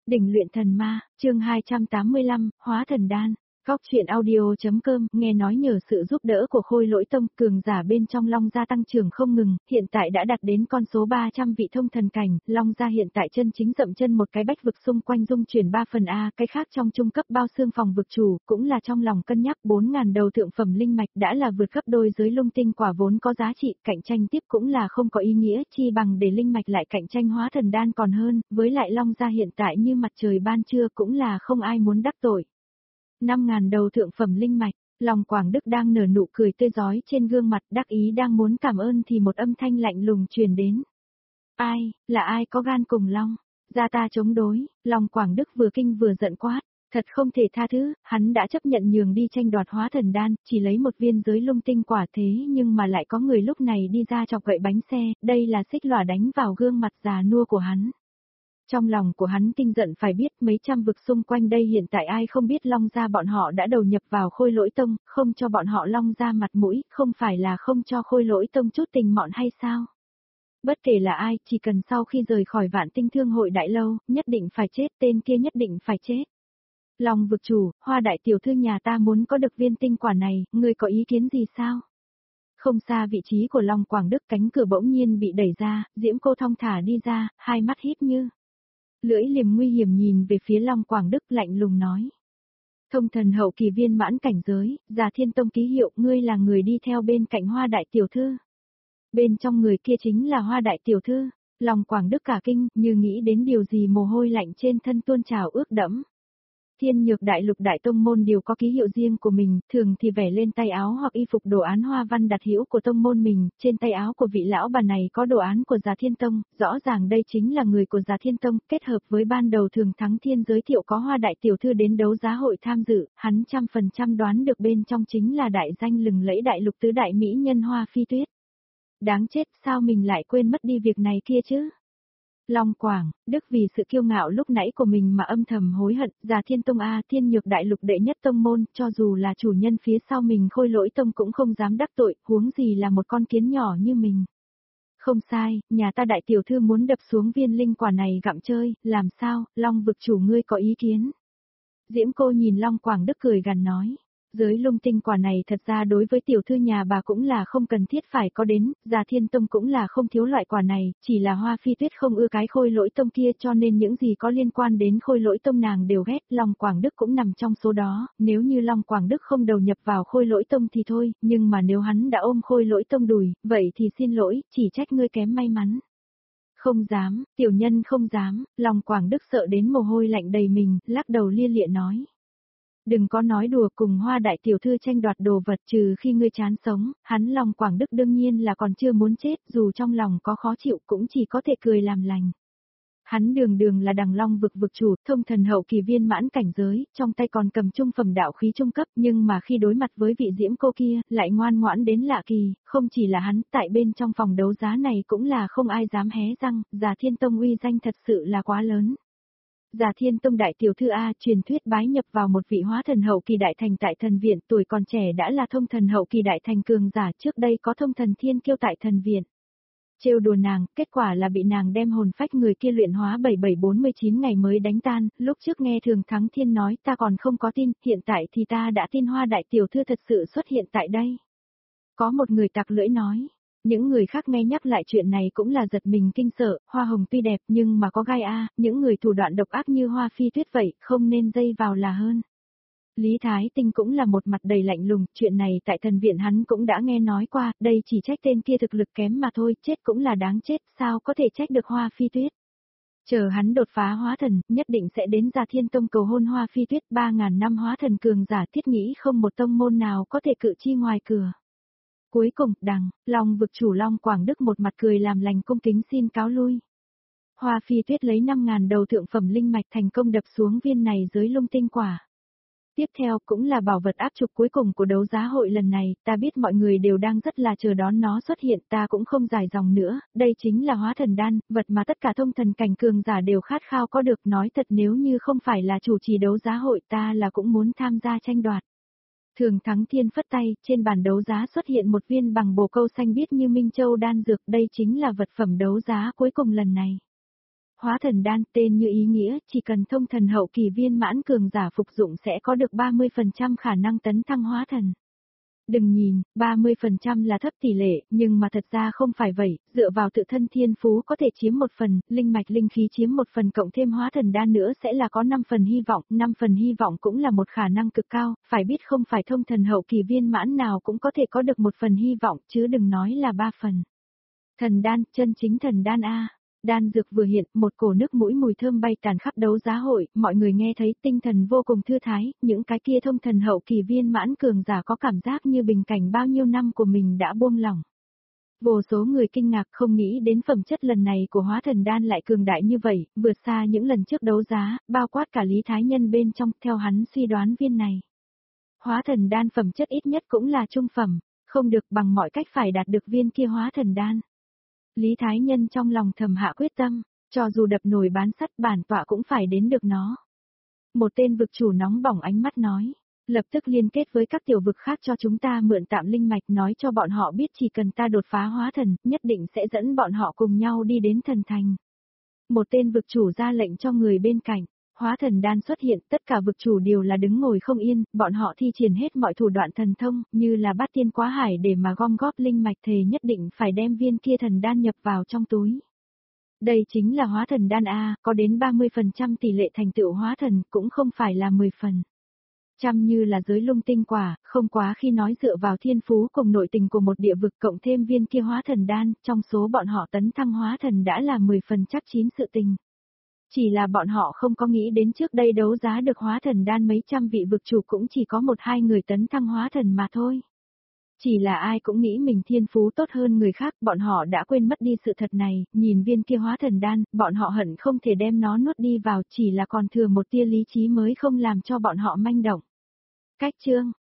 Đỉnh luyện thần ma, chương 285, hóa thần đan. Góc truyện audio.com, nghe nói nhờ sự giúp đỡ của Khôi Lỗi Tông, cường giả bên trong Long Gia tăng trưởng không ngừng, hiện tại đã đạt đến con số 300 vị thông thần cảnh, Long Gia hiện tại chân chính dậm chân một cái bách vực xung quanh dung chuyển 3 phần A, cái khác trong trung cấp bao xương phòng vực chủ, cũng là trong lòng cân nhắc 4.000 đầu thượng phẩm linh mạch đã là vượt gấp đôi giới lung tinh quả vốn có giá trị, cạnh tranh tiếp cũng là không có ý nghĩa, chi bằng để linh mạch lại cạnh tranh hóa thần đan còn hơn, với lại Long Gia hiện tại như mặt trời ban trưa cũng là không ai muốn đắc tội. 5.000 đầu thượng phẩm linh mạch, lòng Quảng Đức đang nở nụ cười tươi rói trên gương mặt đắc ý đang muốn cảm ơn thì một âm thanh lạnh lùng truyền đến. Ai, là ai có gan cùng Long? Ra ta chống đối, lòng Quảng Đức vừa kinh vừa giận quát, thật không thể tha thứ, hắn đã chấp nhận nhường đi tranh đoạt hóa thần đan, chỉ lấy một viên giới lung tinh quả thế nhưng mà lại có người lúc này đi ra chọc gậy bánh xe, đây là xích lòa đánh vào gương mặt già nua của hắn. Trong lòng của hắn kinh giận phải biết mấy trăm vực xung quanh đây hiện tại ai không biết Long Gia bọn họ đã đầu nhập vào Khôi Lỗi Tông, không cho bọn họ Long Gia mặt mũi, không phải là không cho Khôi Lỗi Tông chút tình mọn hay sao? Bất kể là ai, chỉ cần sau khi rời khỏi Vạn Tinh Thương hội đại lâu, nhất định phải chết, tên kia nhất định phải chết. Long vực chủ, Hoa đại tiểu thư nhà ta muốn có được viên tinh quả này, ngươi có ý kiến gì sao? Không xa vị trí của Long Quảng Đức, cánh cửa bỗng nhiên bị đẩy ra, Diễm Cô thong thả đi ra, hai mắt híp như lưỡi liềm nguy hiểm nhìn về phía Long Quảng Đức lạnh lùng nói. Thông thần hậu kỳ viên mãn cảnh giới, Già Thiên Tông ký hiệu, ngươi là người đi theo bên cạnh Hoa đại tiểu thư. Bên trong người kia chính là Hoa đại tiểu thư, Long Quảng Đức cả kinh, như nghĩ đến điều gì mồ hôi lạnh trên thân tuôn trào ướt đẫm. Thiên Nhược Đại Lục Đại Tông môn đều có ký hiệu riêng của mình, thường thì vẽ lên tay áo hoặc y phục đồ án hoa văn đặc hữu của tông môn mình, trên tay áo của vị lão bà này có đồ án của Già Thiên Tông, rõ ràng đây chính là người của Già Thiên Tông, kết hợp với ban đầu Thường Thắng Thiên giới thiệu có Hoa đại tiểu thư đến đấu giá hội tham dự, hắn 100% đoán được bên trong chính là đại danh lừng lẫy đại lục tứ đại mỹ nhân Hoa Phi Tuyết. Đáng chết, sao mình lại quên mất đi việc này kia chứ? Long Quảng Đức vì sự kiêu ngạo lúc nãy của mình mà âm thầm hối hận, Già Thiên Tông A, Thiên Nhược Đại Lục đệ nhất tông môn, cho dù là chủ nhân phía sau mình Khôi Lỗi Tông cũng không dám đắc tội, huống gì là một con kiến nhỏ như mình. Không sai, nhà ta đại tiểu thư muốn đập xuống viên linh quả này gặm chơi, làm sao, Long vực chủ ngươi có ý kiến? Diễm Cô nhìn Long Quảng Đức cười gằn nói. Giới lung tinh quả này thật ra đối với tiểu thư nhà bà cũng là không cần thiết phải có đến, Già Thiên Tông cũng là không thiếu loại quả này, chỉ là Hoa Phi Tuyết không ưa cái Khôi Lỗi Tông kia cho nên những gì có liên quan đến Khôi Lỗi Tông nàng đều ghét, Long Quảng Đức cũng nằm trong số đó, nếu như Long Quảng Đức không đầu nhập vào Khôi Lỗi Tông thì thôi, nhưng mà nếu hắn đã ôm Khôi Lỗi Tông đùi, vậy thì xin lỗi, chỉ trách ngươi kém may mắn. Không dám, tiểu nhân không dám, Long Quảng Đức sợ đến mồ hôi lạnh đầy mình, lắc đầu lia lịa nói. Đừng có nói đùa cùng Hoa đại tiểu thư tranh đoạt đồ vật trừ khi ngươi chán sống, hắn Long Quảng Đức đương nhiên là còn chưa muốn chết, dù trong lòng có khó chịu cũng chỉ có thể cười làm lành. Hắn đường đường là Đằng Long vực vực chủ, thông thần hậu kỳ viên mãn cảnh giới, trong tay còn cầm trung phẩm đạo khí trung cấp, nhưng mà khi đối mặt với vị Diễm Cô kia, lại ngoan ngoãn đến lạ kỳ, không chỉ là hắn, tại bên trong phòng đấu giá này cũng là không ai dám hé răng, Già Thiên Tông uy danh thật sự là quá lớn. Già Thiên Tông đại tiểu thư A truyền thuyết bái nhập vào một vị hóa thần hậu kỳ đại thành tại thần viện, tuổi còn trẻ đã là thông thần hậu kỳ đại thành cường giả, trước đây có thông thần thiên kiêu tại thần viện. Trêu đùa nàng, kết quả là bị nàng đem hồn phách người kia luyện hóa 7749 ngày mới đánh tan, lúc trước nghe Thường Thắng Thiên nói ta còn không có tin, hiện tại thì ta đã tin Hoa đại tiểu thư thật sự xuất hiện tại đây. Có một người tặc lưỡi nói. Những người khác nghe nhắc lại chuyện này cũng là giật mình kinh sợ, Hoa hồng tuy đẹp nhưng mà có gai a, những người thủ đoạn độc ác như Hoa Phi Tuyết vậy, không nên dây vào là hơn. Lý Thái Tinh cũng là một mặt đầy lạnh lùng, chuyện này tại thần viện hắn cũng đã nghe nói qua, đây chỉ trách tên kia thực lực kém mà thôi, chết cũng là đáng chết, sao có thể trách được Hoa Phi Tuyết. Chờ hắn đột phá hóa thần, nhất định sẽ đến Già Thiên Tông cầu hôn Hoa Phi Tuyết, 3.000 năm hóa thần cường giả, thiết nghĩ không một tông môn nào có thể cự chi ngoài cửa. Cuối cùng, Long vực chủ Long Quảng Đức một mặt cười làm lành cung kính xin cáo lui. Hoa Phi Tuyết lấy 5.000 đầu thượng phẩm linh mạch thành công đập xuống viên này giới lung tinh quả. Tiếp theo cũng là bảo vật áp trục cuối cùng của đấu giá hội lần này, ta biết mọi người đều đang rất là chờ đón nó xuất hiện, ta cũng không dài dòng nữa, đây chính là hóa thần đan, vật mà tất cả thông thần cảnh cường giả đều khát khao có được, nói thật nếu như không phải là chủ trì đấu giá hội ta là cũng muốn tham gia tranh đoạt. Thường Thắng Thiên phất tay, trên bàn đấu giá xuất hiện một viên bằng bồ câu xanh biếc như Minh Châu đan dược, đây chính là vật phẩm đấu giá cuối cùng lần này. Hóa thần đan tên như ý nghĩa, chỉ cần thông thần hậu kỳ viên mãn cường giả phục dụng sẽ có được 30% khả năng tấn thăng hóa thần. Đừng nhìn, 30% là thấp tỷ lệ, nhưng mà thật ra không phải vậy, dựa vào tự thân thiên phú có thể chiếm một phần, linh mạch linh khí chiếm một phần cộng thêm hóa thần đan nữa sẽ là có 5 phần hy vọng, 5 phần hy vọng cũng là một khả năng cực cao, phải biết không phải thông thần hậu kỳ viên mãn nào cũng có thể có được một phần hy vọng chứ đừng nói là 3 phần. Thần đan, chân chính thần đan A. Đan dược vừa hiện, một cổ nước mũi mùi thơm bay tàn khắp đấu giá hội, mọi người nghe thấy tinh thần vô cùng thư thái, những cái kia thông thần hậu kỳ viên mãn cường giả có cảm giác như bình cảnh bao nhiêu năm của mình đã buông lỏng. Vô số người kinh ngạc không nghĩ đến phẩm chất lần này của hóa thần đan lại cường đại như vậy, vượt xa những lần trước đấu giá, bao quát cả Lý Thái Nhân bên trong, theo hắn suy đoán viên này. Hóa thần đan phẩm chất ít nhất cũng là trung phẩm, không được bằng mọi cách phải đạt được viên kia hóa thần đan. Lý Thái Nhân trong lòng thầm hạ quyết tâm, cho dù đập nồi bán sắt bản tọa cũng phải đến được nó. Một tên vực chủ nóng bỏng ánh mắt nói, lập tức liên kết với các tiểu vực khác cho chúng ta mượn tạm linh mạch nói cho bọn họ biết chỉ cần ta đột phá hóa thần, nhất định sẽ dẫn bọn họ cùng nhau đi đến thần thành. Một tên vực chủ ra lệnh cho người bên cạnh. Hóa thần đan xuất hiện, tất cả vực chủ đều là đứng ngồi không yên, bọn họ thi triển hết mọi thủ đoạn thần thông, như là bát tiên quá hải để mà gom góp linh mạch thề nhất định phải đem viên kia thần đan nhập vào trong túi. Đây chính là hóa thần đan A, có đến 30% tỷ lệ thành tựu hóa thần, cũng không phải là 10 phần. Chăm như là giới lung tinh quả, không quá khi nói dựa vào thiên phú cùng nội tình của một địa vực cộng thêm viên kia hóa thần đan, trong số bọn họ tấn thăng hóa thần đã là 10 phần chắc chín sự tình. Chỉ là bọn họ không có nghĩ đến trước đây đấu giá được hóa thần đan mấy trăm vị vực chủ cũng chỉ có 1-2 người tấn thăng hóa thần mà thôi. Chỉ là ai cũng nghĩ mình thiên phú tốt hơn người khác, bọn họ đã quên mất đi sự thật này, nhìn viên kia hóa thần đan, bọn họ hận không thể đem nó nuốt đi vào, chỉ là còn thừa một tia lý trí mới không làm cho bọn họ manh động. Cách chương